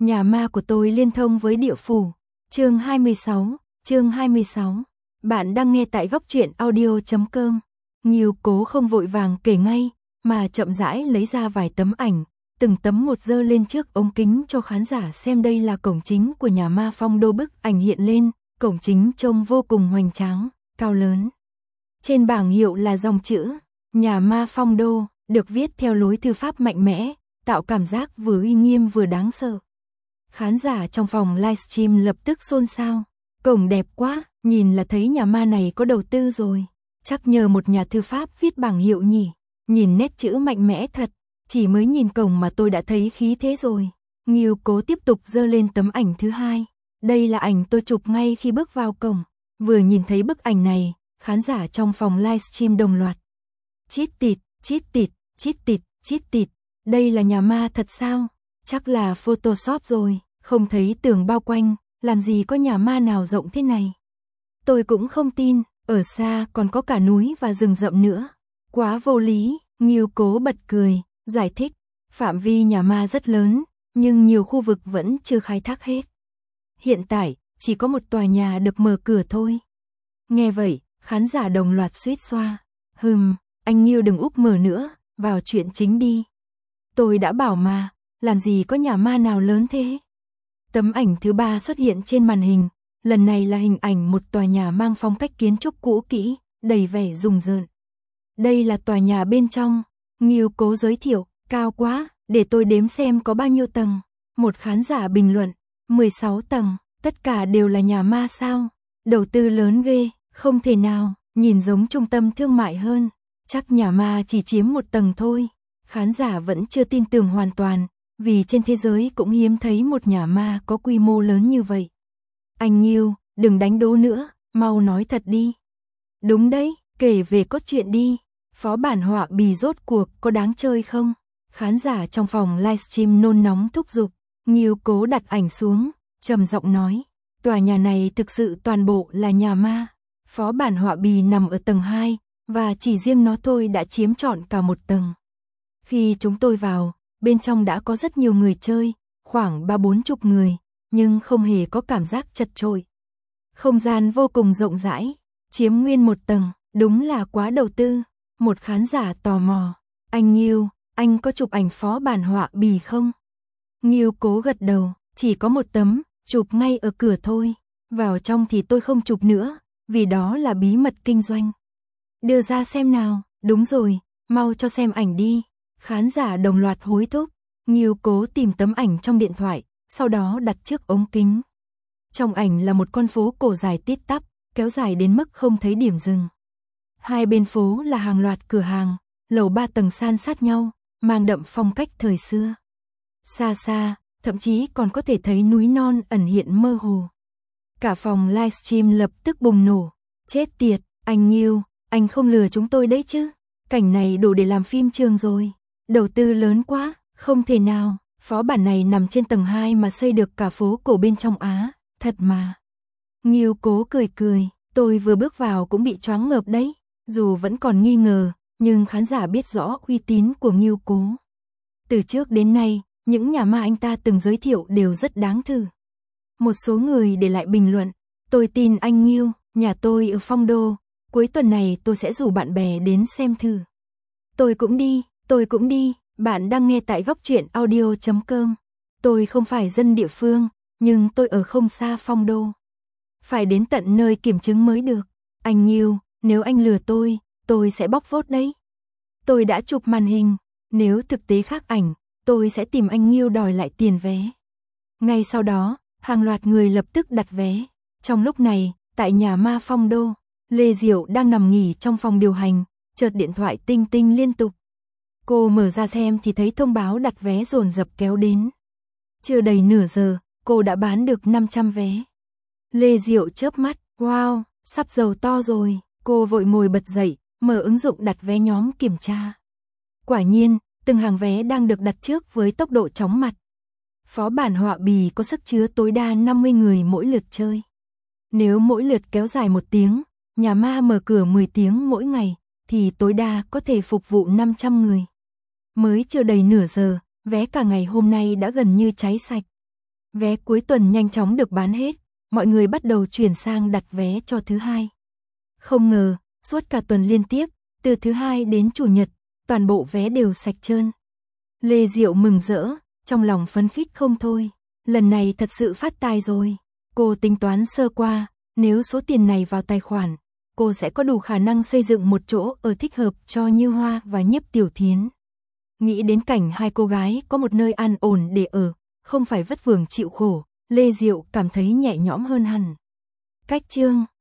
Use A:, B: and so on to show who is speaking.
A: Nhà ma của tôi liên thông với địa phủ. Chương 26. Bạn đang nghe tại góc truyện audio.com. Nghiêu Cố không vội vàng kể ngay, mà chậm rãi lấy ra vài tấm ảnh, từng tấm một dơ lên trước ống kính cho khán giả xem. Đây là cổng chính của nhà ma Phong Đô. Bức ảnh hiện lên, cổng chính trông vô cùng hoành tráng, cao lớn. Trên bảng hiệu là dòng chữ Nhà ma Phong Đô, được viết theo lối thư pháp mạnh mẽ, tạo cảm giác vừa uy nghiêm vừa đáng sợ. Khán giả trong phòng livestream lập tức xôn xao. Cổng đẹp quá, nhìn là thấy nhà ma này có đầu tư rồi. Chắc nhờ một nhà thư pháp viết bảng hiệu nhỉ. Nhìn nét chữ mạnh mẽ thật, chỉ mới nhìn cổng mà tôi đã thấy khí thế rồi. Nghiêu Cố tiếp tục giơ lên tấm ảnh thứ hai. Đây là ảnh tôi chụp ngay khi bước vào cổng. Vừa nhìn thấy bức ảnh này, khán giả trong phòng livestream đồng loạt. Chít tịt, chít tịt, chít tịt, chít tịt. Đây là nhà ma thật sao? Chắc là Photoshop rồi, không thấy tường bao quanh, làm gì có nhà ma nào rộng thế này. Tôi cũng không tin, ở xa còn có cả núi và rừng rậm nữa. Quá vô lý. Nghiêu Cố bật cười, giải thích, phạm vi nhà ma rất lớn, nhưng nhiều khu vực vẫn chưa khai thác hết. Hiện tại, chỉ có một tòa nhà được mở cửa thôi. Nghe vậy, khán giả đồng loạt suýt xoa. Anh Nghiêu đừng úp mở nữa, vào chuyện chính đi. Tôi đã bảo mà, làm gì có nhà ma nào lớn thế. Tấm ảnh thứ ba xuất hiện trên màn hình, lần này là hình ảnh một tòa nhà mang phong cách kiến trúc cũ kỹ, đầy vẻ rùng rợn. Đây là tòa nhà bên trong, Nghiêu Cố giới thiệu, cao quá, để tôi đếm xem có bao nhiêu tầng. Một khán giả bình luận, 16 tầng, tất cả đều là nhà ma sao? Đầu tư lớn ghê, không thể nào, nhìn giống trung tâm thương mại hơn, chắc nhà ma chỉ chiếm một tầng thôi. Khán giả vẫn chưa tin tưởng hoàn toàn, vì trên thế giới cũng hiếm thấy một nhà ma có quy mô lớn như vậy. Anh Nghiêu, đừng đánh đố nữa, mau nói thật đi. Đúng đấy, kể về cốt truyện đi, phó bản họa bì rốt cuộc có đáng chơi không? Khán giả trong phòng livestream nôn nóng thúc giục. Nghiêu Cố đặt ảnh xuống, trầm giọng nói, tòa nhà này thực sự toàn bộ là nhà ma. Phó bản họa bì nằm ở tầng 2, và chỉ riêng nó thôi đã chiếm trọn cả một tầng. Khi chúng tôi vào, bên trong đã có rất nhiều người chơi, khoảng 30-40 người, nhưng không hề có cảm giác chật chội. Không gian vô cùng rộng rãi, chiếm nguyên một tầng, đúng là quá đầu tư. Một khán giả tò mò, anh Nghiêu, anh có chụp ảnh phó bản họa bì không? Nghiêu Cố gật đầu, chỉ có một tấm, chụp ngay ở cửa thôi. Vào trong thì tôi không chụp nữa, vì đó là bí mật kinh doanh. Đưa ra xem nào, đúng rồi, mau cho xem ảnh đi. Khán giả đồng loạt hối thúc. Nghiêu Cố tìm tấm ảnh trong điện thoại, sau đó đặt trước ống kính. Trong ảnh là một con phố cổ dài tít tắp, kéo dài đến mức không thấy điểm dừng. Hai bên phố là hàng loạt cửa hàng, lầu 3 tầng san sát nhau, mang đậm phong cách thời xưa. Xa xa, thậm chí còn có thể thấy núi non ẩn hiện mơ hồ. Cả phòng livestream lập tức bùng nổ. Chết tiệt, anh Nghiêu, anh không lừa chúng tôi đấy chứ? Cảnh này đủ để làm phim trường rồi. Đầu tư lớn quá, không thể nào. Phó bản này nằm trên tầng 2 mà xây được cả phố cổ bên trong Á, thật mà. Nghiêu Cố cười cười, tôi vừa bước vào cũng bị choáng ngợp đấy. Dù vẫn còn nghi ngờ, nhưng khán giả biết rõ uy tín của Nghiêu Cố. Từ trước đến nay, những nhà ma anh ta từng giới thiệu đều rất đáng thử. Một số người để lại bình luận, tôi tin anh Nghiêu, nhà tôi ở Phong Đô, cuối tuần này tôi sẽ rủ bạn bè đến xem thử. Tôi cũng đi, bạn đang nghe tại góc truyện audio.com. Tôi không phải dân địa phương, nhưng tôi ở không xa Phong Đô. Phải đến tận nơi kiểm chứng mới được. Anh Nghiêu, nếu anh lừa tôi sẽ bóc phốt đấy. Tôi đã chụp màn hình, nếu thực tế khác ảnh, tôi sẽ tìm anh Nghiêu đòi lại tiền vé. Ngay sau đó, hàng loạt người lập tức đặt vé. Trong lúc này, tại nhà ma Phong Đô, Lê Diệu đang nằm nghỉ trong phòng điều hành, chợt điện thoại tinh tinh liên tục. Cô mở ra xem thì thấy thông báo đặt vé dồn dập kéo đến. Chưa đầy nửa giờ, cô đã bán được 500 vé. Lê Diệu chớp mắt, wow, sắp giàu to rồi. Cô vội ngồi bật dậy, mở ứng dụng đặt vé nhóm kiểm tra. Quả nhiên, từng hàng vé đang được đặt trước với tốc độ chóng mặt. Phó bản họa bì có sức chứa tối đa 50 người mỗi lượt chơi. Nếu mỗi lượt kéo dài 1 tiếng, nhà ma mở cửa 10 tiếng mỗi ngày, thì tối đa có thể phục vụ 500 người. Mới chưa đầy nửa giờ, vé cả ngày hôm nay đã gần như cháy sạch. Vé cuối tuần nhanh chóng được bán hết, mọi người bắt đầu chuyển sang đặt vé cho thứ hai. Không ngờ, suốt cả tuần liên tiếp, từ thứ hai đến chủ nhật, toàn bộ vé đều sạch trơn. Lê Diệu mừng rỡ, trong lòng phấn khích không thôi. Lần này thật sự phát tài rồi. Cô tính toán sơ qua, nếu số tiền này vào tài khoản, cô sẽ có đủ khả năng xây dựng một chỗ ở thích hợp cho Như Hoa và Nhiếp Tiểu Thiến. Nghĩ đến cảnh hai cô gái có một nơi an ổn để ở, không phải vất vưởng chịu khổ, Lê Diệu cảm thấy nhẹ nhõm hơn hẳn. Cách chương